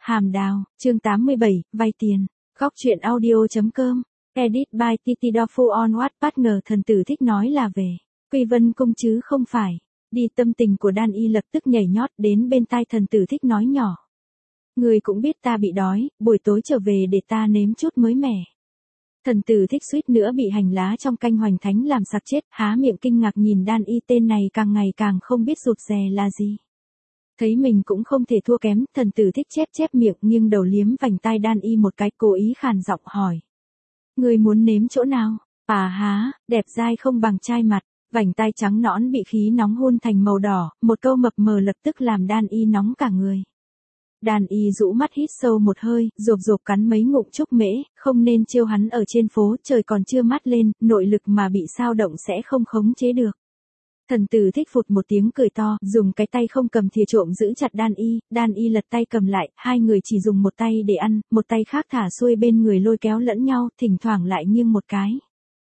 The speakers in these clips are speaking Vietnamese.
Hàm Đào, chương 87, vay tiền. Góc truyện audio.com. Edit by Titi Dofu on What Partner. Thần tử thích nói là về Quy Vân Cung chứ không phải đi. Tâm tình của Đan Y lập tức nhảy nhót đến bên tai thần tử thích nói nhỏ. Người cũng biết ta bị đói, buổi tối trở về để ta nếm chút mới mẻ. Thần tử thích suýt nữa bị hành lá trong canh hoành thánh làm sặc chết, há miệng kinh ngạc nhìn Đan Y, tên này càng ngày càng không biết rụt rè là gì. Thấy mình cũng không thể thua kém, thần tử thích chép miệng nghiêng đầu liếm vành tai Đan Y một cái, cố ý khàn giọng hỏi. Người muốn nếm chỗ nào? À há, đẹp dai không bằng trai mặt. Vành tai trắng nõn bị khí nóng hun thành màu đỏ, một câu mập mờ lập tức làm Đan Y nóng cả người. Đan Y rũ mắt hít sâu một hơi, rộp cắn mấy ngụm trúc mễ, không nên trêu hắn ở trên phố, trời còn chưa mát lên, nội lực mà bị sao động sẽ không khống chế được. Thần tử thích phụt một tiếng cười to, dùng cái tay không cầm thìa trộm giữ chặt Đan Y lật tay cầm lại, hai người chỉ dùng một tay để ăn, một tay khác thả xuôi bên người lôi kéo lẫn nhau, thỉnh thoảng lại nghiêng một cái.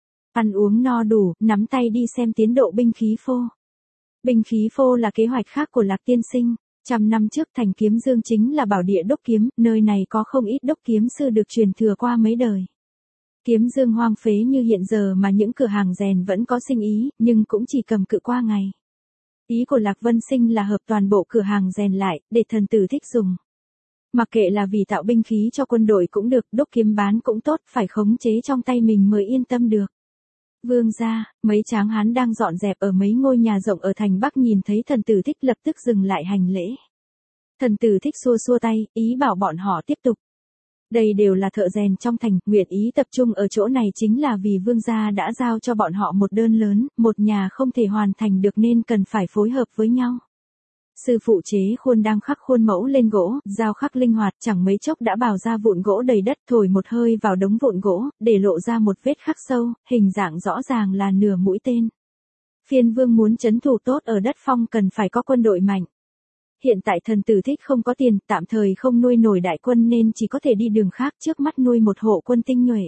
Ăn uống no đủ, nắm tay đi xem tiến độ binh khí phô. Binh khí phô là kế hoạch khác của Lạc tiên sinh. 100 năm trước thành Kiếm Dương chính là bảo địa đốc kiếm, nơi này có không ít đốc kiếm sư được truyền thừa qua mấy đời. Kiếm Dương hoang phế như hiện giờ mà những cửa hàng rèn vẫn có sinh ý, nhưng cũng chỉ cầm cự qua ngày. Ý của Lạc Vân Sinh là hợp toàn bộ cửa hàng rèn lại, để thần tử thích dùng. Mặc kệ là vì tạo binh khí cho quân đội cũng được, đốc kiếm bán cũng tốt, phải khống chế trong tay mình mới yên tâm được. Vương gia, mấy tráng hán đang dọn dẹp ở mấy ngôi nhà rộng ở thành Bắc nhìn thấy thần tử thích lập tức dừng lại hành lễ. Thần tử thích xua tay, ý bảo bọn họ tiếp tục. Đây đều là thợ rèn trong thành, nguyện ý tập trung ở chỗ này chính là vì vương gia đã giao cho bọn họ một đơn lớn, một nhà không thể hoàn thành được nên cần phải phối hợp với nhau. Sư phụ chế khuôn đang khắc khuôn mẫu lên gỗ, dao khắc linh hoạt, chẳng mấy chốc đã bào ra vụn gỗ đầy đất, thổi một hơi vào đống vụn gỗ, để lộ ra một vết khắc sâu, hình dạng rõ ràng là nửa mũi tên. Phiên vương muốn trấn thủ tốt ở đất phong cần phải có quân đội mạnh. Hiện tại thần tử thích không có tiền, tạm thời không nuôi nổi đại quân nên chỉ có thể đi đường khác, trước mắt nuôi một hộ quân tinh nhuệ.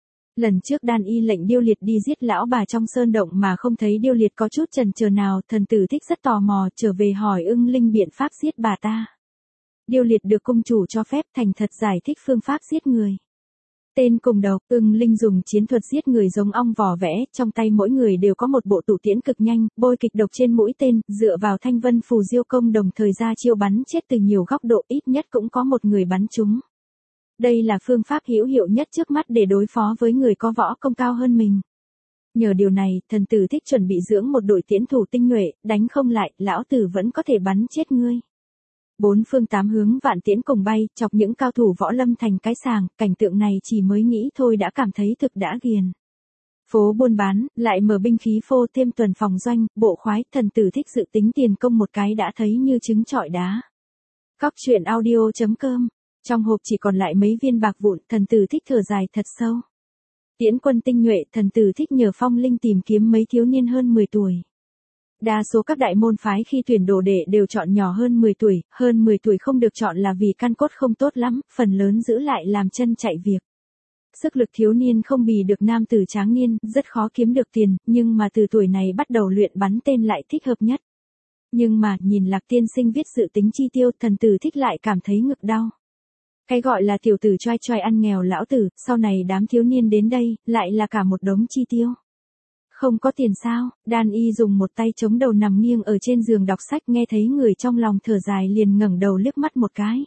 Lần trước Đan Y lệnh Điêu Liệt đi giết lão bà trong sơn động mà không thấy Điêu Liệt có chút chần chờ nào, thần tử thích rất tò mò, trở về hỏi Ưng Linh biện pháp giết bà ta. Điêu Liệt được cung chủ cho phép, thành thật giải thích phương pháp giết người. Tên cùng độc, Ưng Linh dùng chiến thuật giết người giống ong vò vẽ, trong tay mỗi người đều có một bộ tụ tiễn cực nhanh, bôi kịch độc trên mũi tên, dựa vào thanh vân phù diêu công đồng thời ra chiêu bắn chết từ nhiều góc độ, ít nhất cũng có một người bắn trúng. Đây là phương pháp hữu hiệu nhất trước mắt để đối phó với người có võ công cao hơn mình. Nhờ điều này, thần tử thích chuẩn bị dưỡng một đội tiễn thủ tinh nhuệ, đánh không lại, lão tử vẫn có thể bắn chết ngươi. Bốn phương tám hướng vạn tiễn cùng bay, chọc những cao thủ võ lâm thành cái sàng, cảnh tượng này chỉ mới nghĩ thôi đã cảm thấy thực đã ghiền. Phố buôn bán, lại mở binh khí phô thêm tuần phòng doanh, bộ khoái, thần tử thích dự tính tiền công một cái đã thấy như trứng trọi đá. Góc truyện audio.com. Trong hộp chỉ còn lại mấy viên bạc vụn, thần tử thích thở dài thật sâu. Tiễn quân tinh nhuệ, thần tử thích nhờ phong linh tìm kiếm mấy thiếu niên hơn 10 tuổi. Đa số các đại môn phái khi tuyển đồ đệ đều chọn nhỏ hơn 10 tuổi, hơn 10 tuổi không được chọn là vì căn cốt không tốt lắm, phần lớn giữ lại làm chân chạy việc. Sức lực thiếu niên không bì được nam tử tráng niên, rất khó kiếm được tiền, nhưng mà từ tuổi này bắt đầu luyện bắn tên lại thích hợp nhất. Nhưng mà, nhìn Lạc tiên sinh viết dự tính chi tiêu, thần tử thích lại cảm thấy ngực đau. Cái gọi là tiểu tử choai ăn nghèo lão tử, sau này đám thiếu niên đến đây, lại là cả một đống chi tiêu. Không có tiền sao? Đan Y dùng một tay chống đầu nằm nghiêng ở trên giường đọc sách, nghe thấy người trong lòng thở dài liền ngẩng đầu liếc mắt một cái.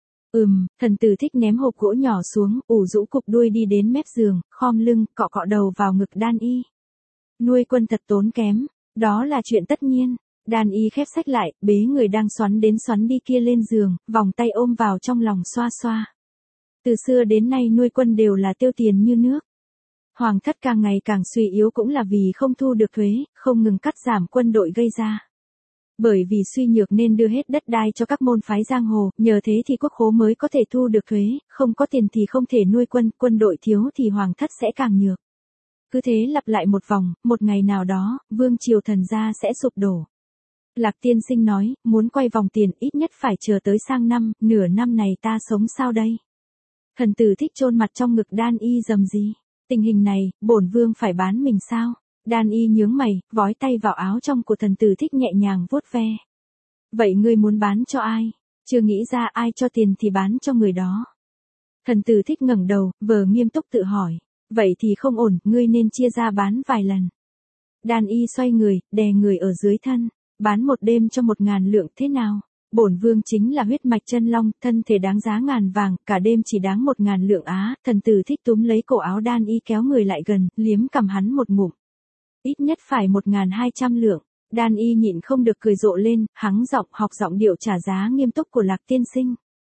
Thần tử thích ném hộp gỗ nhỏ xuống, ủ rũ cục đuôi đi đến mép giường, khom lưng, cọ đầu vào ngực Đan Y. Nuôi quân thật tốn kém, đó là chuyện tất nhiên. Đan Y khép sách lại, bế người đang xoắn đến xoắn đi kia lên giường, vòng tay ôm vào trong lòng xoa xoa. Từ xưa đến nay nuôi quân đều là tiêu tiền như nước. Hoàng thất càng ngày càng suy yếu cũng là vì không thu được thuế, không ngừng cắt giảm quân đội gây ra. Bởi vì suy nhược nên đưa hết đất đai cho các môn phái giang hồ, nhờ thế thì quốc khố mới có thể thu được thuế, không có tiền thì không thể nuôi quân, quân đội thiếu thì hoàng thất sẽ càng nhược. Cứ thế lặp lại một vòng, một ngày nào đó, vương triều thần gia sẽ sụp đổ. Lạc tiên sinh nói, muốn quay vòng tiền ít nhất phải chờ tới sang năm, nửa năm này ta sống sao đây? Thần tử thích chôn mặt trong ngực Đan Y rầm rì. Tình hình này, bổn vương phải bán mình sao? Đan Y nhướng mày, vói tay vào áo trong của thần tử thích nhẹ nhàng vuốt ve. Vậy ngươi muốn bán cho ai? Chưa nghĩ ra ai cho tiền thì bán cho người đó. Thần tử Thích ngẩng đầu, vờ nghiêm túc tự hỏi. Vậy thì không ổn, ngươi nên chia ra bán vài lần. Đan y xoay người, đè người ở dưới thân. Bán một đêm cho 1.000 lượng thế nào? Bổn vương chính là huyết mạch chân long, thân thể đáng giá ngàn vàng, cả đêm chỉ đáng 1.000 lượng á. Thần tử Thích túm lấy cổ áo Đan y kéo người lại gần, liếm cằm hắn một ngụm. Ít nhất phải 1.200 lượng. Đan y nhịn không được cười rộ lên, hắng giọng học giọng điệu trả giá nghiêm túc của Lạc tiên sinh.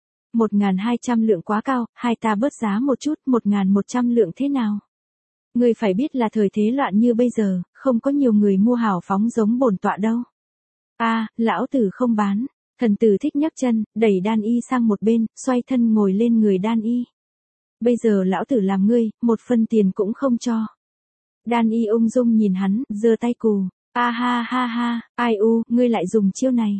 1.200 lượng quá cao, hai ta bớt giá một chút, 1.100 lượng thế nào? Ngươi phải biết là thời thế loạn như bây giờ, không có nhiều người mua hào phóng giống bổn tọa đâu. Lão tử không bán. Thần tử Thích nhấc chân, đẩy Đan y sang một bên, xoay thân ngồi lên người Đan y. Bây giờ lão tử làm ngươi, một phân tiền cũng không cho. Đan y ung dung nhìn hắn, giơ tay cù. Ha, ai ngươi lại dùng chiêu này.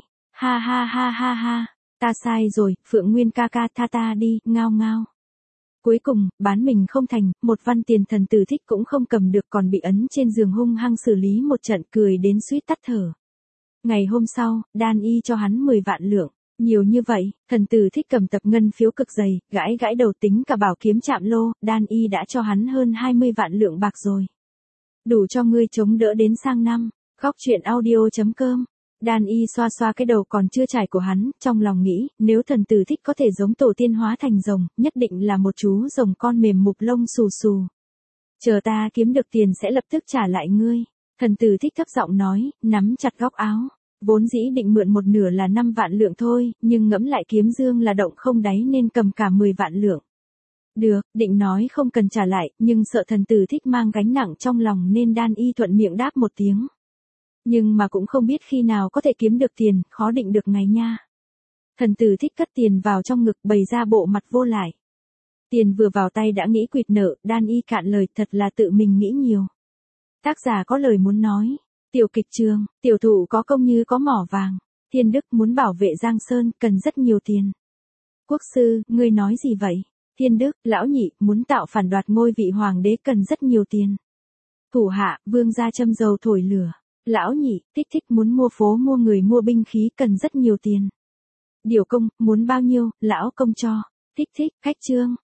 Ha, ta sai rồi, Phượng Nguyên ca ca tha ta đi, ngao ngao. Cuối cùng, bán mình không thành, một văn tiền thần tử Thích cũng không cầm được còn bị ấn trên giường hung hăng xử lý một trận cười đến suýt tắt thở. Ngày hôm sau, Đan y cho hắn 10 vạn lượng. Nhiều như vậy, thần tử Thích cầm tập ngân phiếu cực dày, gãi đầu tính cả bảo kiếm chạm lô, Đan y đã cho hắn hơn 20 vạn lượng bạc rồi. Đủ cho ngươi chống đỡ đến sang năm. Góc truyện audio.com. Đan y xoa cái đầu còn chưa trải của hắn, trong lòng nghĩ, nếu thần tử Thích có thể giống tổ tiên hóa thành rồng, nhất định là một chú rồng con mềm mục lông xù xù. Chờ ta kiếm được tiền sẽ lập tức trả lại ngươi. Thần tử Thích thấp giọng nói, nắm chặt góc áo. Vốn dĩ định mượn một nửa là 5 vạn lượng thôi, nhưng ngẫm lại kiếm dương là động không đáy nên cầm cả 10 vạn lượng. Được, định nói không cần trả lại, nhưng sợ thần tử Thích mang gánh nặng trong lòng nên Đan y thuận miệng đáp một tiếng. Nhưng mà cũng không biết khi nào có thể kiếm được tiền, khó định được ngày nha. Thần tử Thích cất tiền vào trong ngực bày ra bộ mặt vô lại. Tiền vừa vào tay đã nghĩ quỵt nợ, Đan y cạn lời thật là tự mình nghĩ nhiều. Tác giả có lời muốn nói. Tiểu kịch trường, tiểu thủ có công như có mỏ vàng. Thiên Đức muốn bảo vệ Giang Sơn cần rất nhiều tiền. Quốc sư, ngươi nói gì vậy? Thiên Đức, lão nhị, muốn tạo phản đoạt ngôi vị hoàng đế cần rất nhiều tiền. Thủ hạ, vương gia châm dầu thổi lửa. Lão nhị, Thích muốn mua phố mua người mua binh khí cần rất nhiều tiền. Điều công, muốn bao nhiêu, lão công cho. Thích, khách trương,